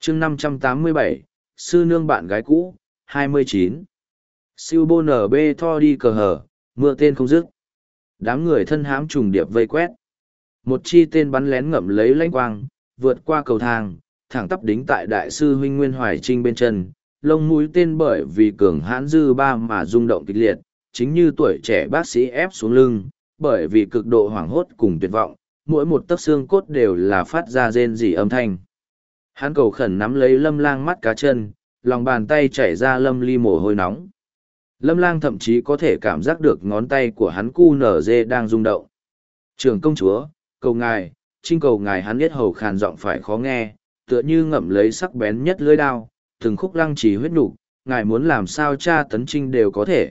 chương 587, sư nương bạn gái cũ, 29. Siêu bô nở bê tho đi cờ hở, mưa tên không dứt. Đám người thân hãm trùng điệp vây quét. Một chi tên bắn lén ngậm lấy lãnh quang, vượt qua cầu thang, thẳng tắp đính tại đại sư huynh Nguyên Hoài Trinh bên chân, lông mũi tên bởi vì cường hãn dư ba mà rung động kịch liệt, chính như tuổi trẻ bác sĩ ép xuống lưng, bởi vì cực độ hoảng hốt cùng tuyệt vọng, mỗi một tấc xương cốt đều là phát ra rên rỉ âm thanh. Hắn cầu khẩn nắm lấy Lâm Lang mắt cá chân, lòng bàn tay chảy ra lâm ly mồ hôi nóng. Lâm Lang thậm chí có thể cảm giác được ngón tay của hắn cu nở dê đang rung động. Trưởng công chúa, cầu ngài, Trinh cầu ngài, hắn biết hầu khàn giọng phải khó nghe, tựa như ngậm lấy sắc bén nhất lưỡi đao, từng khúc lăng trì huyết nục, ngài muốn làm sao tra tấn Trinh đều có thể,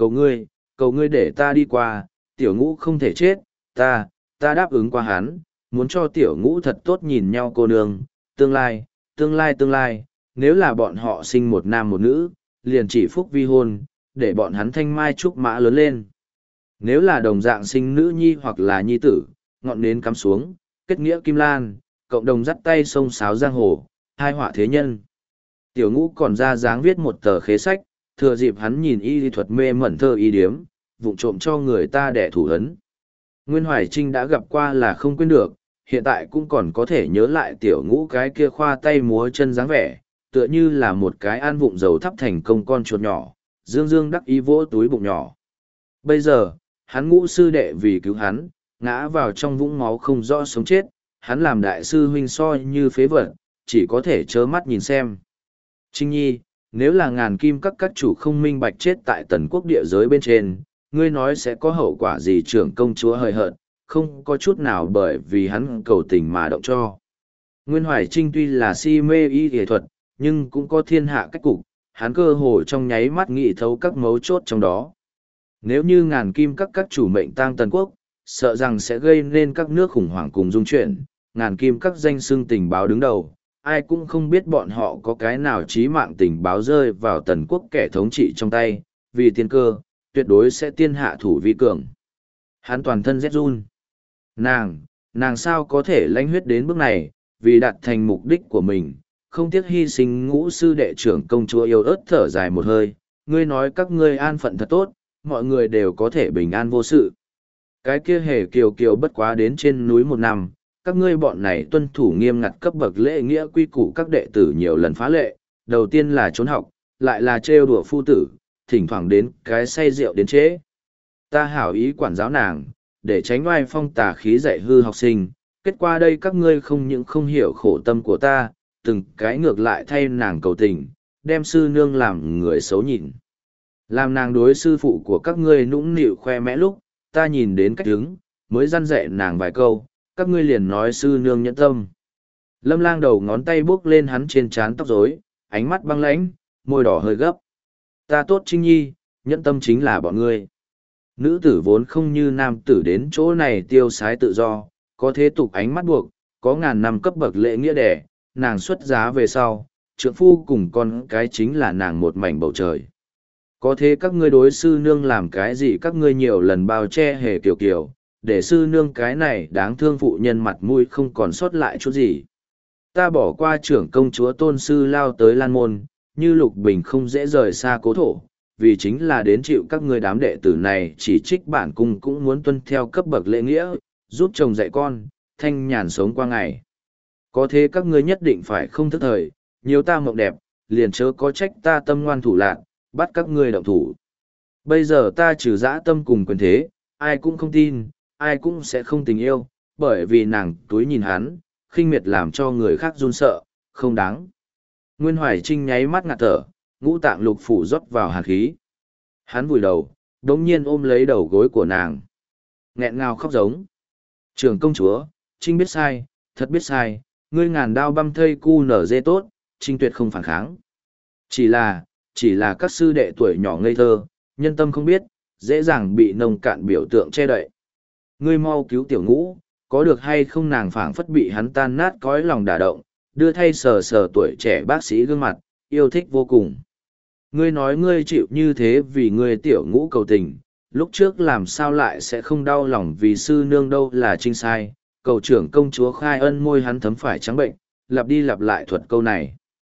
cầu ngươi để ta đi qua, tiểu ngũ không thể chết, ta đáp ứng qua hắn, muốn cho tiểu ngũ thật tốt nhìn nhau cô nương, tương lai, nếu là bọn họ sinh một nam một nữ, liền chỉ phúc vi hôn, để bọn hắn thanh mai trúc mã lớn lên. Nếu là đồng dạng sinh nữ nhi hoặc là nhi tử, ngọn nến cắm xuống, kết nghĩa kim lan, cộng đồng dắt tay sông sáo giang hồ, hai họa thế nhân. Tiểu ngũ còn ra dáng viết một tờ khế sách, thừa dịp hắn nhìn y lý thuật mê mẩn thơ y điếm, vụng trộm cho người ta đẻ thủ ấn. Nguyên Hoài Trinh đã gặp qua là không quên được, hiện tại cũng còn có thể nhớ lại tiểu ngũ cái kia khoa tay múa chân dáng vẻ, tựa như là một cái an vụng dầu thắp thành công con chuột nhỏ, dương dương đắc ý vỗ túi bụng nhỏ. Bây giờ, hắn ngũ sư đệ vì cứu hắn, ngã vào trong vũng máu không rõ sống chết, hắn làm đại sư huynh soi như phế vật, chỉ có thể trơ mắt nhìn xem. Trinh Nhi, nếu là ngàn kim các chủ không minh bạch chết tại tần quốc địa giới bên trên, ngươi nói sẽ có hậu quả gì? Trưởng công chúa hời hợt, không có chút nào bởi vì hắn cầu tình mà động cho. Nguyên Hoài Trinh tuy là si mê y y thuật, nhưng cũng có thiên hạ cách cục, hắn cơ hồ trong nháy mắt nghĩ thấu các mấu chốt trong đó. Nếu như ngàn kim các chủ mệnh tang tần quốc, sợ rằng sẽ gây nên các nước khủng hoảng cùng dung chuyển, ngàn kim các danh xưng tình báo đứng đầu, ai cũng không biết bọn họ có cái nào chí mạng tình báo rơi vào tần quốc kẻ thống trị trong tay, vì tiên cơ, tuyệt đối sẽ tiên hạ thủ vi cường. Hắn toàn thân rét run. Nàng sao có thể lãnh huyết đến bước này, vì đạt thành mục đích của mình, không tiếc hy sinh ngũ sư đệ trưởng công chúa yêu ớt thở dài một hơi, ngươi nói các ngươi an phận thật tốt, mọi người đều có thể bình an vô sự. Cái kia hề kiều kiều bất quá đến trên núi một năm, các ngươi bọn này tuân thủ nghiêm ngặt cấp bậc lễ nghĩa quy củ các đệ tử nhiều lần phá lệ, đầu tiên là trốn học, lại là trêu đùa phu tử, thỉnh thoảng đến cái say rượu đến trễ. Ta hảo ý quản giáo nàng, để tránh oai phong tà khí dạy hư học sinh, kết quả đây các ngươi không những không hiểu khổ tâm của ta, từng cái ngược lại thay nàng cầu tình, đem sư nương làm người xấu nhìn. Làm nàng đối sư phụ của các ngươi nũng nịu khoe mẽ lúc, ta nhìn đến cách đứng, mới răn dạy nàng vài câu, các ngươi liền nói sư nương nhẫn tâm. Lâm Lang đầu ngón tay bước lên hắn trên trán tóc rối, ánh mắt băng lãnh, môi đỏ hơi gấp. Ta tốt Trinh Nhi, nhẫn tâm chính là bọn ngươi. Nữ tử vốn không như nam tử đến chỗ này tiêu sái tự do, có thế tục ánh mắt buộc, có ngàn năm cấp bậc lễ nghĩa đẻ, nàng xuất giá về sau, trượng phu cùng con cái chính là nàng một mảnh bầu trời. Có thế các ngươi đối sư nương làm cái gì, các ngươi nhiều lần bao che hề kiều kiều, để sư nương cái này đáng thương phụ nhân mặt mũi không còn sót lại chút gì. Ta bỏ qua trưởng công chúa tôn sư lao tới Lan Môn, như Lục Bình không dễ rời xa cố thổ, vì chính là đến chịu các ngươi đám đệ tử này chỉ trích bản cung cũng muốn tuân theo cấp bậc lễ nghĩa, giúp chồng dạy con, thanh nhàn sống qua ngày. Có thế các ngươi nhất định phải không thức thời, nhiều ta mộng đẹp, liền chớ có trách ta tâm ngoan thủ lạn, bắt các ngươi động thủ. Bây giờ ta trừ dã tâm cùng quyền thế, ai cũng không tin, ai cũng sẽ không tình yêu, bởi vì nàng túi nhìn hắn, khinh miệt làm cho người khác run sợ, không đáng. Nguyên Hoài Trinh nháy mắt ngạt thở, ngũ tạng lục phủ rót vào hàn khí. Hắn vùi đầu, đống nhiên ôm lấy đầu gối của nàng. Nghẹn ngào khóc giống. Trưởng công chúa, Trinh biết sai, thật biết sai, ngươi ngàn đao băm thây cu nở dê tốt, Trinh tuyệt không phản kháng. Chỉ là các sư đệ tuổi nhỏ ngây thơ, nhân tâm không biết, dễ dàng bị nông cạn biểu tượng che đậy. Ngươi mau cứu tiểu ngũ, có được hay không? Nàng phảng phất bị hắn tan nát cõi lòng đả động, đưa thay sờ sờ tuổi trẻ bác sĩ gương mặt, yêu thích vô cùng. Ngươi nói ngươi chịu như thế vì ngươi tiểu ngũ cầu tình, lúc trước làm sao lại sẽ không đau lòng vì sư nương đâu là Trinh sai. Cầu trưởng công chúa khai ân, môi hắn thấm phải trắng bệnh, lặp đi lặp lại thuật câu này.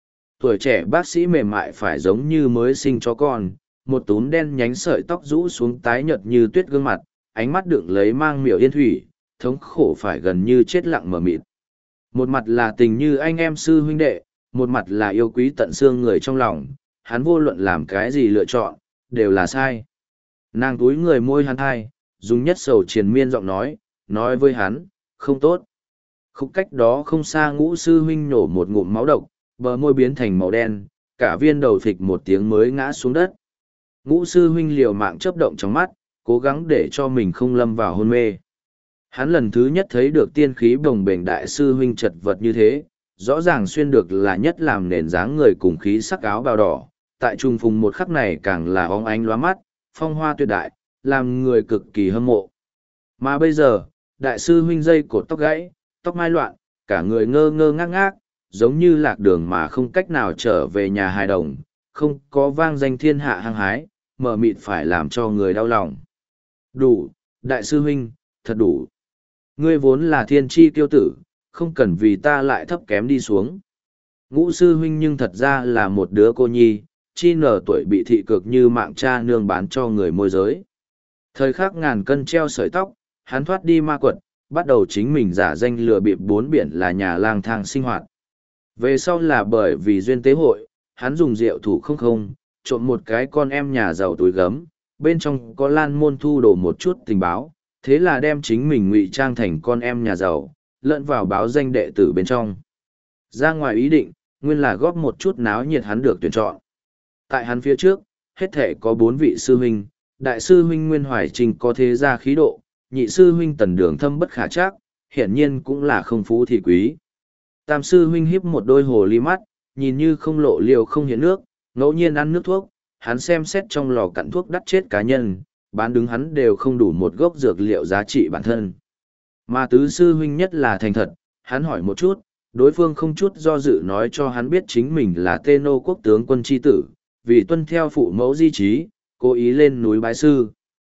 tuổi trẻ bác sĩ mềm mại phải giống như mới sinh chó con, một túm đen nhánh sợi tóc rũ xuống tái nhợt như tuyết gương mặt, ánh mắt đựng lấy mang miểu yên thủy, thống khổ phải gần như chết lặng mờ mịt. Một mặt là tình như anh em sư huynh đệ, một mặt là yêu quý tận xương người trong lòng, hắn vô luận làm cái gì lựa chọn, đều là sai. Nàng túi người môi hắn hai, dùng nhất sầu triền miên giọng nói với hắn, không tốt. Khúc cách đó không xa Ngũ sư huynh nổ một ngụm máu độc, bờ môi biến thành màu đen, cả viên đầu phịch một tiếng mới ngã xuống đất. Ngũ sư huynh liều mạng chớp động trong mắt, cố gắng để cho mình không lâm vào hôn mê. Hắn lần thứ nhất thấy được tiên khí bồng bềnh đại sư huynh chật vật như thế, rõ ràng xuyên được là nhất làm nền dáng người cùng khí sắc áo bào đỏ, tại trùng phùng một khắc này càng là óng ánh lóa mắt, phong hoa tuyệt đại, làm người cực kỳ hâm mộ. Mà bây giờ, đại sư huynh dây cột tóc gãy, tóc mai loạn, cả người ngơ ngơ ngác ngác, giống như lạc đường mà không cách nào trở về nhà hài đồng, không có vang danh thiên hạ hăng hái, mờ mịt phải làm cho người đau lòng. Đủ, đại sư huynh, thật đủ. Ngươi vốn là thiên tri kiêu tử, không cần vì ta lại thấp kém đi xuống. Ngũ sư huynh nhưng thật ra là một đứa cô nhi, chi nở tuổi bị thị cực như mạng cha nương bán cho người môi giới. Thời khắc ngàn cân treo sợi tóc, hắn thoát đi ma quật, bắt đầu chính mình giả danh lừa bịp bốn biển là nhà lang thang sinh hoạt. Về sau là bởi vì duyên tế hội, hắn dùng rượu thủ không, trộn một cái con em nhà giàu túi gấm, bên trong có lan môn thu đổ một chút tình báo, thế là đem chính mình ngụy trang thành con em nhà giàu, lẫn vào báo danh đệ tử bên trong. Ra ngoài ý định, nguyên là góp một chút náo nhiệt hắn được tuyển chọn. Tại hắn phía trước, hết thể có 4 vị sư huynh, đại sư huynh Nguyên Hoài Trình có thế gia khí độ, nhị sư huynh Tần Đường thâm bất khả trắc, hiển nhiên cũng là không phú thì quý. Tam sư huynh híp một đôi hồ ly mắt, nhìn như không lộ liều không hiện nước, ngẫu nhiên ăn nước thuốc, hắn xem xét trong lò cặn thuốc đắt chết cá nhân, bán đứng hắn đều không đủ một gốc dược liệu giá trị bản thân. Mà tứ sư huynh nhất là thành thật, hắn hỏi một chút, đối phương không chút do dự nói cho hắn biết chính mình là Tê Nô quốc tướng quân chi tử, vì tuân theo phụ mẫu di trí, cố ý lên núi bái sư.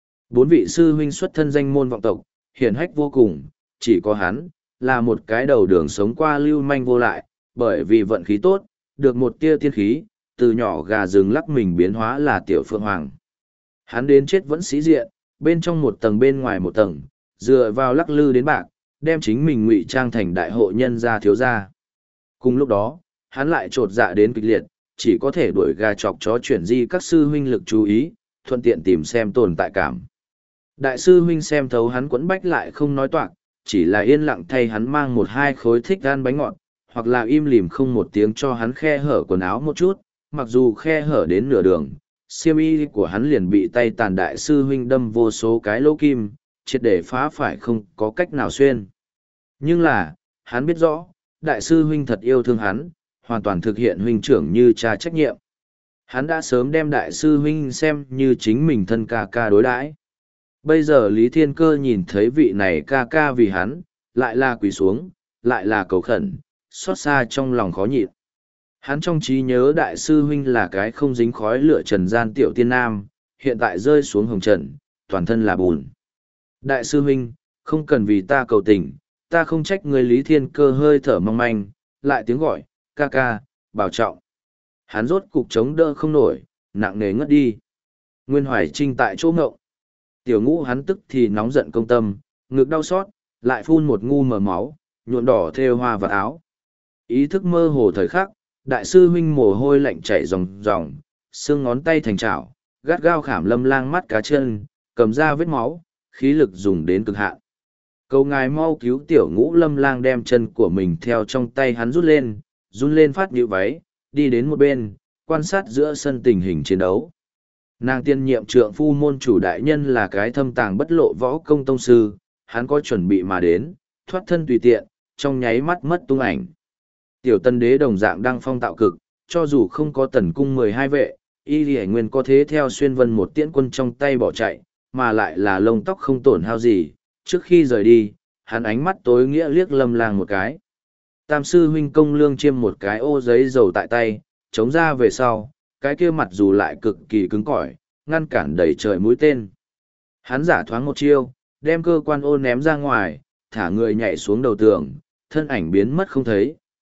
4 vị sư huynh xuất thân danh môn vọng tộc, hiển hách vô cùng, chỉ có hắn, là một cái đầu đường sống qua lưu manh vô lại, bởi vì vận khí tốt, được một tia tiên khí, từ nhỏ gà rừng lắc mình biến hóa là tiểu phượng hoàng. Hắn đến chết vẫn sĩ diện, bên trong một tầng bên ngoài một tầng, dựa vào lắc lư đến bạc, đem chính mình ngụy trang thành đại hộ nhân gia thiếu gia. Cùng lúc đó, hắn lại trột dạ đến kịch liệt, chỉ có thể đuổi gà chọc chó chuyển di các sư huynh lực chú ý, thuận tiện tìm xem tồn tại cảm. Đại sư huynh xem thấu hắn quẫn bách lại không nói toạc, chỉ là yên lặng thay hắn mang 1-2 khối thích gan bánh ngọt, hoặc là im lìm không một tiếng cho hắn khe hở quần áo một chút, mặc dù khe hở đến nửa đường, xiêm y của hắn liền bị tay tàn đại sư huynh đâm vô số cái lỗ kim, triệt để phá phải không có cách nào xuyên. Nhưng là, hắn biết rõ, đại sư huynh thật yêu thương hắn, hoàn toàn thực hiện huynh trưởng như cha trách nhiệm. Hắn đã sớm đem đại sư huynh xem như chính mình thân ca ca đối đãi. Bây giờ Lý Thiên Cơ nhìn thấy vị này ca ca vì hắn, lại là quỳ xuống, lại là cầu khẩn, xót xa trong lòng khó nhịn. Hắn trong trí nhớ đại sư huynh là cái không dính khói lửa trần gian tiểu tiên nam, hiện tại rơi xuống hồng trần, toàn thân là bùn. Đại sư huynh, không cần vì ta cầu tình, ta không trách người. Lý Thiên Cơ hơi thở mong manh, lại tiếng gọi, ca ca, bảo trọng. Hắn rốt cục chống đỡ không nổi, nặng nề ngất đi. Nguyên Hoài Trinh tại chỗ ngộng. Tiểu Ngũ hắn tức thì nóng giận công tâm, ngực đau xót, lại phun một ngu mờ máu, nhuộm đỏ thêu hoa vào áo. Ý thức mơ hồ thời khắc, đại sư huynh mồ hôi lạnh chảy ròng ròng, xương ngón tay thành chảo, gắt gao khảm Lâm Lang mắt cá chân, cầm ra vết máu, khí lực dùng đến cực hạn. Cầu ngài mau cứu tiểu Ngũ. Lâm Lang đem chân của mình theo trong tay hắn rút lên, run lên phát nhíu váy, đi đến một bên, quan sát giữa sân tình hình chiến đấu. Nàng tiên nhiệm trượng phu môn chủ đại nhân là cái thâm tàng bất lộ võ công tông sư, hắn có chuẩn bị mà đến, thoát thân tùy tiện, trong nháy mắt mất tung ảnh. Tiểu Tân Đế đồng dạng đăng phong tạo cực, cho dù không có tần cung 12 vệ, y lì nguyên có thế theo xuyên vân một tiễn quân trong tay bỏ chạy, mà lại là lông tóc không tổn hao gì. Trước khi rời đi, hắn ánh mắt tối nghĩa liếc Lâm Lang một cái. Tam sư huynh công lương chiêm một cái ô giấy dầu tại tay, chống ra về sau, cái kia mặt dù lại cực kỳ cứng cỏi, ngăn cản đẩy trời mũi tên. Hắn giả thoáng một chiêu, đem cơ quan ô ném ra ngoài, thả người nhảy xuống đầu tường, thân ảnh biến mất không thấy,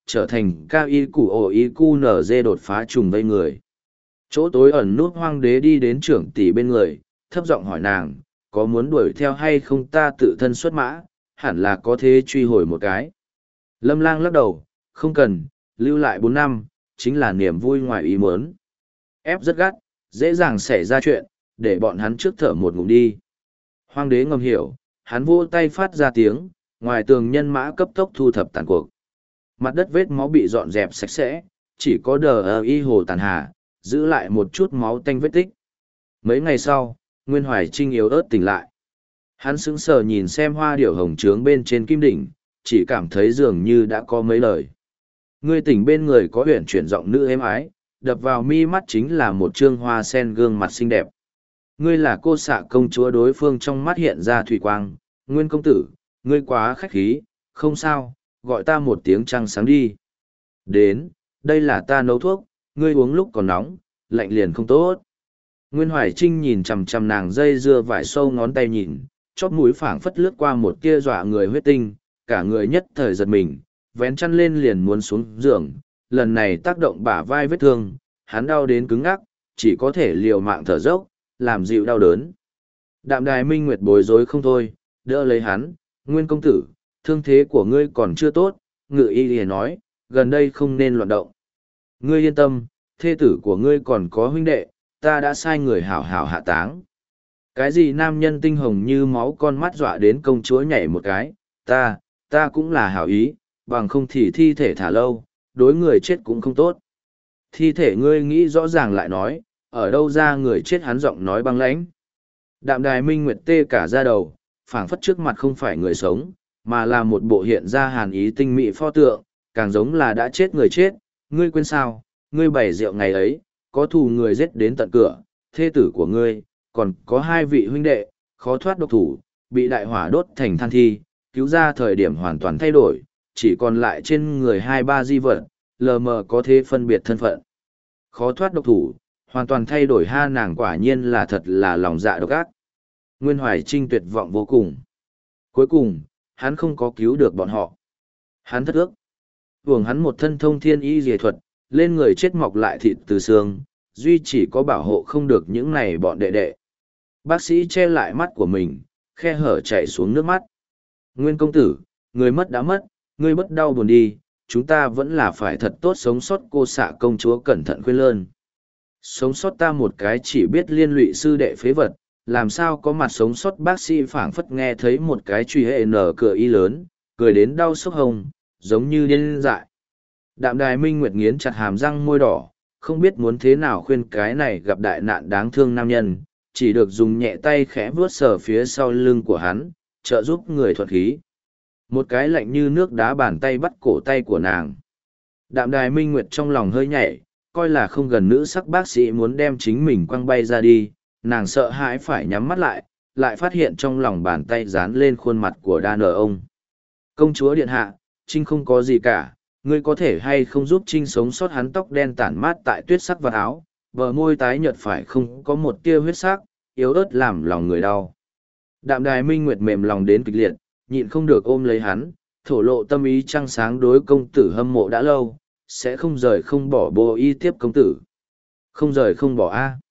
trở thành cao y củ ổ y cu nở dê đột phá trùng vây người. Chỗ tối ẩn nút Hoàng đế đi đến trưởng tỷ bên người, thấp giọng hỏi nàng, có muốn đuổi theo hay không ta tự thân xuất mã, hẳn là có thế truy hồi một cái. Lâm Lang lắc đầu, không cần, lưu lại 4 năm, chính là niềm vui ngoài ý muốn. Ép rất gắt, dễ dàng xảy ra chuyện, để bọn hắn trước thở một ngụm đi. Hoàng đế ngầm hiểu, hắn vỗ tay phát ra tiếng, ngoài tường nhân mã cấp tốc thu thập tàn cuộc. Mặt đất vết máu bị dọn dẹp sạch sẽ, chỉ có đờ y hồ tàn hà, giữ lại một chút máu tanh vết tích. Mấy ngày sau, Nguyên Hoài Trinh yếu ớt tỉnh lại. Hắn sững sờ nhìn xem hoa điểu hồng trướng bên trên kim đỉnh, chỉ cảm thấy dường như đã có mấy lời. Ngươi tỉnh bên người có huyền chuyển giọng nữ êm ái, đập vào mi mắt chính là một trương hoa sen gương mặt xinh đẹp. Ngươi là cô xạ công chúa, đối phương trong mắt hiện ra thủy quang. Nguyên công tử, ngươi quá khách khí, không sao, gọi ta một tiếng trăng sáng đi. Đến, đây là ta nấu thuốc, ngươi uống lúc còn nóng, lạnh liền không tốt. Nguyên Hoài Trinh nhìn chằm chằm nàng dây dưa vải sâu ngón tay nhìn, chóp mũi phảng phất lướt qua một tia dọa người huyết tinh, cả người nhất thời giật mình, vén chăn lên liền muốn xuống giường, lần này tác động bả vai vết thương, hắn đau đến cứng ngắc, chỉ có thể liều mạng thở dốc, làm dịu đau đớn. Đạm Đài Minh Nguyệt bối rối không thôi, đỡ lấy hắn, Nguyên công tử, thương thế của ngươi còn chưa tốt, Ngự y liền nói, gần đây không nên loạn động. Ngươi yên tâm, thê tử của ngươi còn có huynh đệ, ta đã sai người hảo hảo hạ táng. Cái gì nam nhân tinh hồng như máu, con mắt dọa đến công chúa nhảy một cái, ta cũng là hảo ý, bằng không thì thi thể thả lâu, đối người chết cũng không tốt. Thi thể ngươi nghĩ rõ ràng lại nói, ở đâu ra người chết, hắn giọng nói băng lãnh. Đạm Đài Minh Nguyệt tê cả da đầu, phảng phất trước mặt không phải người sống, mà là một bộ hiện ra hàn ý tinh mỹ pho tượng, càng giống là đã chết người chết. Ngươi quên sao, ngươi bày rượu ngày ấy, có thù người giết đến tận cửa, thê tử của ngươi, còn có 2 vị huynh đệ, khó thoát độc thủ, bị đại hỏa đốt thành than thi, cứu ra thời điểm hoàn toàn thay đổi, chỉ còn lại trên người 2-3 di vật, lờ mờ có thể phân biệt thân phận. Khó thoát độc thủ, hoàn toàn thay đổi, ha, nàng quả nhiên là thật là lòng dạ độc ác. Nguyên Hoài Trinh tuyệt vọng vô cùng. Cuối cùng, hắn không có cứu được bọn họ. Hắn thất ước. Hưởng hắn một thân thông thiên y dề thuật, lên người chết mọc lại thịt từ xương, duy chỉ có bảo hộ không được những này bọn đệ đệ. Bác sĩ che lại mắt của mình, khe hở chảy xuống nước mắt. Nguyên công tử, người mất đã mất, ngươi bất đau buồn đi, chúng ta vẫn là phải thật tốt sống sót. Cô xạ công chúa cẩn thận khuyên lơn. Sống sót ta một cái chỉ biết liên lụy sư đệ phế vật, làm sao có mặt sống sót. Bác sĩ phảng phất nghe thấy một cái truy hệ nở cửa y lớn, cười đến đau sốc hồng, giống như điên dại. Đạm Đài Minh Nguyệt nghiến chặt hàm răng môi đỏ, không biết muốn thế nào khuyên cái này gặp đại nạn đáng thương nam nhân, chỉ được dùng nhẹ tay khẽ vuốt sờ phía sau lưng của hắn, trợ giúp người thuận khí. Một cái lạnh như nước đá bàn tay bắt cổ tay của nàng. Đạm Đài Minh Nguyệt trong lòng hơi nhảy, coi là không gần nữ sắc bác sĩ muốn đem chính mình quăng bay ra đi, nàng sợ hãi phải nhắm mắt lại, lại phát hiện trong lòng bàn tay dán lên khuôn mặt của đa nở ông. Công chúa điện hạ, Trinh không có gì cả, ngươi có thể hay không giúp Trinh sống sót. Hắn tóc đen tản mát tại tuyết sắc vạt áo, bờ môi tái nhợt phải không có một tia huyết sắc, yếu ớt làm lòng người đau. Đạm Đài Minh Nguyệt mềm lòng đến cực liệt, nhịn không được ôm lấy hắn, thổ lộ tâm ý trăng sáng, đối công tử hâm mộ đã lâu, sẽ không rời không bỏ bồ y tiếp công tử. Không rời không bỏ a.